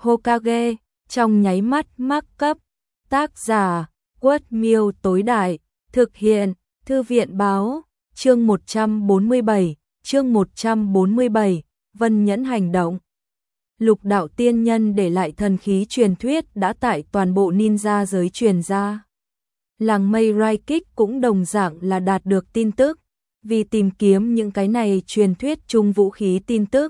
Hokage, trong nháy mắt mắc cấp. Tác giả, Quất Miêu tối đại, thực hiện, Thư viện báo, chương 147, Vân Nhẫn hành động. Lục đạo tiên nhân để lại thần khí truyền thuyết đã tại toàn bộ ninja giới truyền ra. Làng mây Raikik cũng đồng dạng là đạt được tin tức, vì tìm kiếm những cái này truyền thuyết chung vũ khí tin tức.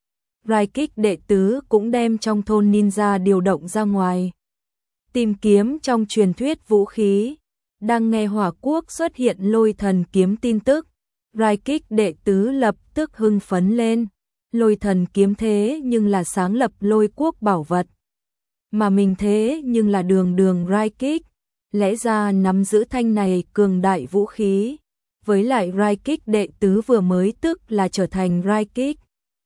Raikik đệ tứ cũng đem trong thôn ninja điều động ra ngoài. Tìm kiếm trong truyền thuyết vũ khí, đang nghe Hỏa Quốc xuất hiện lôi thần kiếm tin tức. Raikik đệ tứ lập tức hưng phấn lên. Lôi thần kiếm thế nhưng là sáng lập lôi quốc bảo vật. Mà mình thế nhưng là đường Raikik. Lẽ ra nắm giữ thanh này cường đại vũ khí. Với lại Raikik đệ tứ vừa mới tức là trở thành Raikik.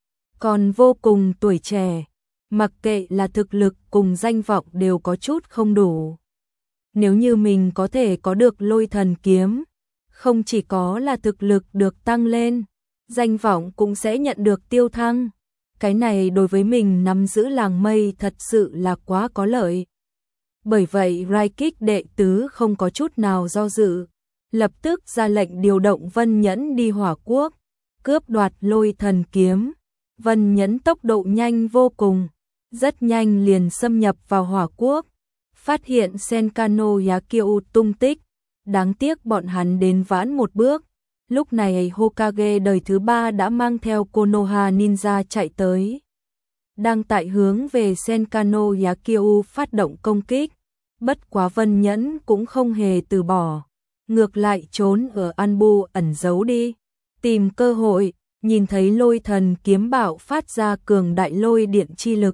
Còn vô cùng tuổi trẻ. Mặc kệ là thực lực cùng danh vọng đều có chút không đủ. Nếu như mình có thể có được lôi thần kiếm, không chỉ có là thực lực được tăng lên, danh vọng cũng sẽ nhận được tiêu thăng. Cái này đối với mình nắm giữ làng mây thật sự là quá có lợi. Bởi vậy Raikik đệ tứ không có chút nào do dự, lập tức ra lệnh điều động Vân Nhẫn đi Hỏa Quốc, cướp đoạt lôi thần kiếm. Vân Nhẫn tốc độ nhanh vô cùng, rất nhanh liền xâm nhập vào Hỏa Quốc, phát hiện Senkano Yakyu tung tích. Đáng tiếc bọn hắn đến vãn một bước. Lúc này Hokage đời thứ 3 đã mang theo Konoha Ninja chạy tới. Đang tại hướng về Senkano Yakyu phát động công kích. Bất quá Vân Nhẫn cũng không hề từ bỏ. Ngược lại trốn ở Anbu ẩn giấu đi. Tìm cơ hội, nhìn thấy lôi thần kiếm bạo phát ra cường đại lôi điện chi lực.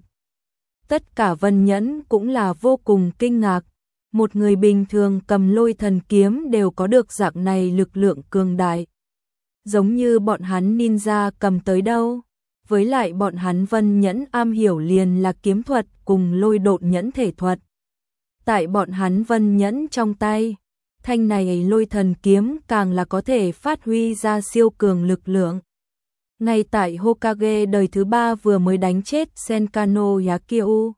Tất cả Vân Nhẫn cũng là vô cùng kinh ngạc. Một người bình thường cầm lôi thần kiếm đều có được dạng này lực lượng cường đại. Giống như bọn hắn ninja cầm tới đâu. Với lại bọn hắn Vân Nhẫn am hiểu liền là kiếm thuật cùng lôi độn nhẫn thể thuật. Tại bọn hắn Vân Nhẫn trong tay, thanh này lôi thần kiếm càng là có thể phát huy ra siêu cường lực lượng. Ngay tại Hokage đời thứ 3 vừa mới đánh chết Senkano Yakyu.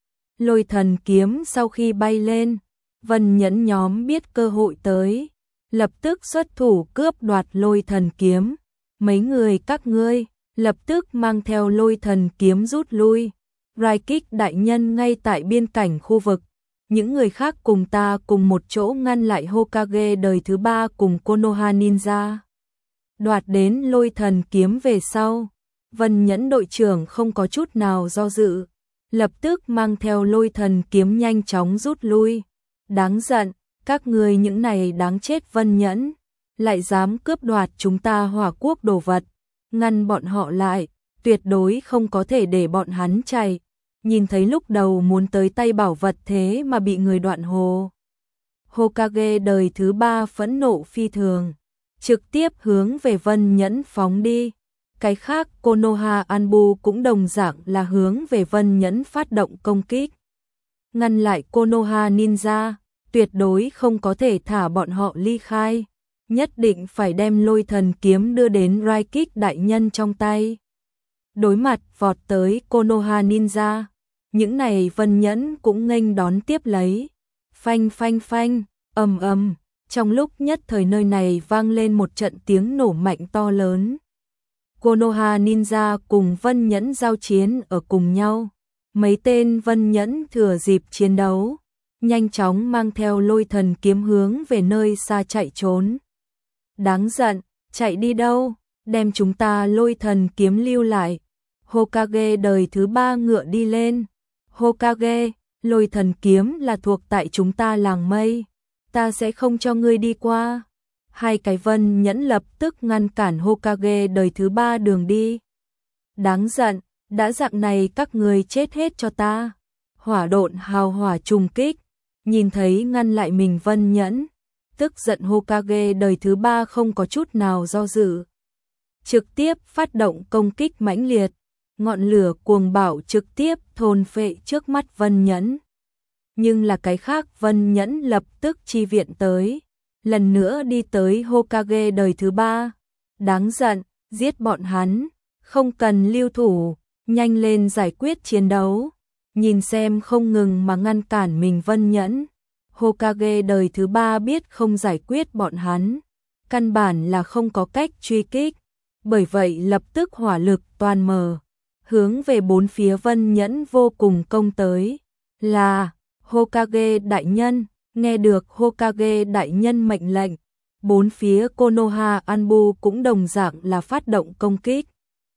Lôi thần kiếm sau khi bay lên, Vân Nhẫn nhóm biết cơ hội tới, lập tức xuất thủ cướp đoạt lôi thần kiếm. Mấy người các ngươi lập tức mang theo lôi thần kiếm rút lui. Raikik đại nhân ngay tại biên cảnh khu vực. Những người khác cùng ta cùng một chỗ ngăn lại Hokage đời thứ 3 cùng Konoha Ninja. Đoạt đến lôi thần kiếm về sau, Vân Nhẫn đội trưởng không có chút nào do dự, lập tức mang theo lôi thần kiếm nhanh chóng rút lui. Đáng giận, các người những này đáng chết Vân Nhẫn, lại dám cướp đoạt chúng ta Hỏa Quốc đồ vật, ngăn bọn họ lại, tuyệt đối không có thể để bọn hắn chạy. Nhìn thấy lúc đầu muốn tới tay bảo vật thế mà bị người đoạn hồ. Hokage đời thứ 3 phẫn nộ phi thường, trực tiếp hướng về Vân Nhẫn phóng đi. Cái khác Konoha Anbu cũng đồng dạng là hướng về Vân Nhẫn phát động công kích. Ngăn lại Konoha Ninja, tuyệt đối không có thể thả bọn họ ly khai. Nhất định phải đem lôi thần kiếm đưa đến Raikik đại nhân trong tay. Đối mặt vọt tới Konoha Ninja, những này Vân Nhẫn cũng nghênh đón tiếp lấy. Phanh phanh phanh, ầm ầm, trong lúc nhất thời nơi này vang lên một trận tiếng nổ mạnh to lớn. Konoha Ninja cùng Vân Nhẫn giao chiến ở cùng nhau. Mấy tên Vân Nhẫn thừa dịp chiến đấu, nhanh chóng mang theo lôi thần kiếm hướng về nơi xa chạy trốn. Đáng giận, chạy đi đâu, đem chúng ta lôi thần kiếm lưu lại. Hokage đời thứ 3 ngựa đi lên. Hokage, lôi thần kiếm là thuộc tại chúng ta làng mây, ta sẽ không cho ngươi đi qua. Hai cái Vân Nhẫn lập tức ngăn cản Hokage đời thứ 3 đường đi. Đáng giận, đã dạng này các người chết hết cho ta. Hỏa độn hào hỏa trùng kích, nhìn thấy ngăn lại mình Vân Nhẫn, tức giận Hokage đời thứ 3 không có chút nào do dự. Trực tiếp phát động công kích mãnh liệt, ngọn lửa cuồng bạo trực tiếp thôn phệ trước mắt Vân Nhẫn. Nhưng là cái khác Vân Nhẫn lập tức chi viện tới, lần nữa đi tới Hokage đời thứ 3. Đáng giận, giết bọn hắn, không cần lưu thủ, nhanh lên giải quyết chiến đấu. nhìn xem không ngừng mà ngăn cản mình Vân Nhẫn. Hokage đời thứ 3 biết không giải quyết bọn hắn, căn bản là không có cách truy kích, bởi vậy lập tức hỏa lực toàn mở, hướng về bốn phía Vân Nhẫn vô cùng công tới. Là Hokage đại nhân, nghe được Hokage đại nhân mệnh lệnh, bốn phía Konoha Anbu cũng đồng dạng là phát động công kích.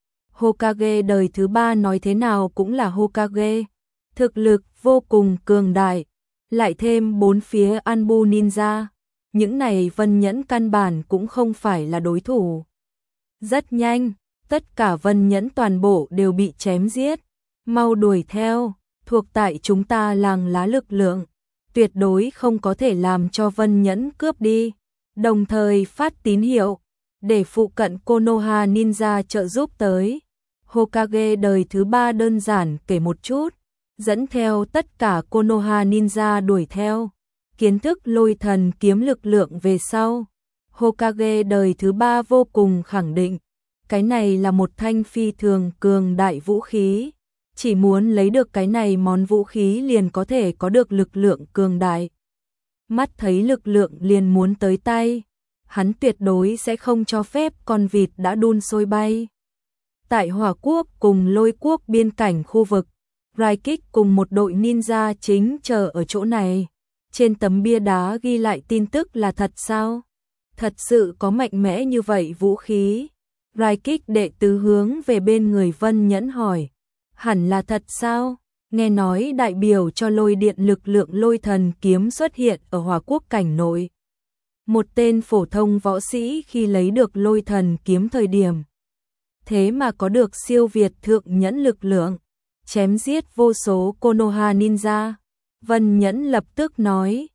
Hokage đời thứ 3 nói thế nào cũng là Hokage, thực lực vô cùng cường đại, lại thêm bốn phía Anbu ninja, những này Vân Nhẫn căn bản cũng không phải là đối thủ. Rất nhanh, tất cả Vân Nhẫn toàn bộ đều bị chém giết, mau đuổi theo, thuộc tại chúng ta làng lá lực lượng, tuyệt đối không có thể làm cho Vân Nhẫn cướp đi, đồng thời phát tín hiệu, để phụ cận Konoha ninja trợ giúp tới. Hokage đời thứ 3 đơn giản kể một chút, dẫn theo tất cả Konoha ninja đuổi theo, kiến thức lôi thần kiếm lực lượng về sau. Hokage đời thứ 3 vô cùng khẳng định, cái này là một thanh phi thường cường đại vũ khí, chỉ muốn lấy được cái này món vũ khí liền có thể có được lực lượng cường đại. Mắt thấy lực lượng liền muốn tới tay, hắn tuyệt đối sẽ không cho phép con vịt đã đun sôi bay. Tại Hỏa Quốc cùng Lôi Quốc biên cảnh khu vực, Raikik cùng một đội ninja chính chờ ở chỗ này. Trên tấm bia đá ghi lại tin tức là thật sao? Thật sự có mạnh mẽ như vậy vũ khí? Raikik đệ tứ hướng về bên người Vân Nhẫn hỏi. Hẳn là thật sao? Nghe nói đại biểu cho lôi điện lực lượng lôi thần kiếm xuất hiện ở Hỏa Quốc cảnh nội. Một tên phổ thông võ sĩ khi lấy được lôi thần kiếm thời điểm, thế mà có được siêu việt thượng nhẫn lực lượng, chém giết vô số Konoha ninja. Vân Nhẫn lập tức nói,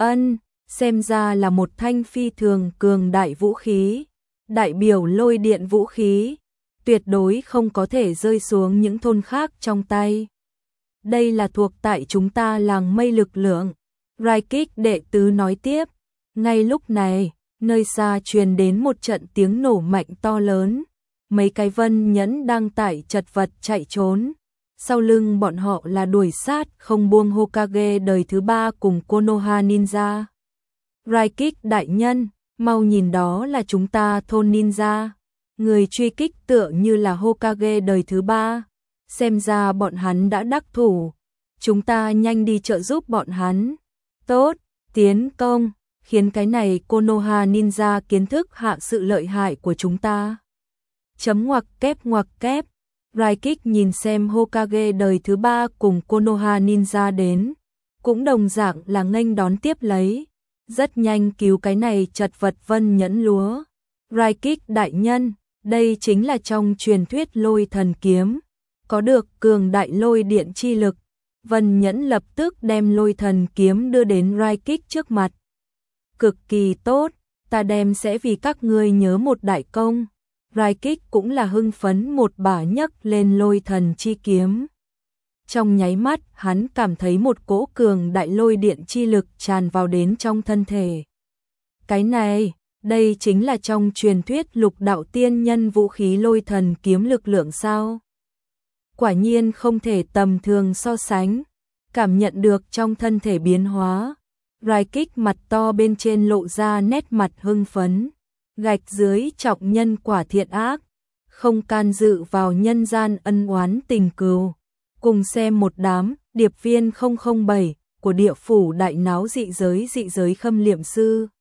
xem ra là một thanh phi thường cường đại vũ khí, đại biểu lôi điện vũ khí, tuyệt đối không có thể rơi xuống những thôn khác trong tay. Đây là thuộc tại chúng ta làng mây lực lượng. Raikik đệ tứ nói tiếp, ngay lúc này, nơi xa truyền đến một trận tiếng nổ mạnh to lớn, mấy cái Vân Nhẫn đang tải chật vật chạy trốn. Sau lưng bọn họ là đuổi sát không buông Hokage đời thứ 3 cùng Konoha ninja. Raikik đại nhân, mau nhìn đó là chúng ta thôn ninja. Người truy kích tựa như là Hokage đời thứ 3. Xem ra bọn hắn đã đắc thủ. Chúng ta nhanh đi trợ giúp bọn hắn. Tốt, tiến công, khiến cái này Konoha ninja kiến thức hạ sự lợi hại của chúng ta. Chấm ngoặc kép. Raikik nhìn xem Hokage đời thứ 3 cùng Konoha ninja đến, cũng đồng dạng là nghênh đón tiếp lấy, rất nhanh cứu cái này chật vật Vân Nhẫn lúa. Raikik đại nhân, đây chính là trong truyền thuyết lôi thần kiếm, có được cường đại lôi điện chi lực. Vân Nhẫn lập tức đem lôi thần kiếm đưa đến Raikik trước mặt. Cực kỳ tốt, ta đem sẽ vì các ngươi nhớ một đại công. Raikik cũng là hưng phấn một bả nhấc lên lôi thần chi kiếm. Trong nháy mắt, hắn cảm thấy một cỗ cường đại lôi điện chi lực tràn vào đến trong thân thể. Cái này, đây chính là trong truyền thuyết lục đạo tiên nhân vũ khí lôi thần kiếm lực lượng sao? Quả nhiên không thể tầm thường so sánh. Cảm nhận được trong thân thể biến hóa, Raikik mặt to bên trên lộ ra nét mặt hưng phấn. Gạch dưới trọng nhân quả thiện ác, không can dự vào nhân gian ân oán tình cừu. Cùng xem một đám điệp viên 007 của địa phủ đại náo dị giới khâm liệm sư.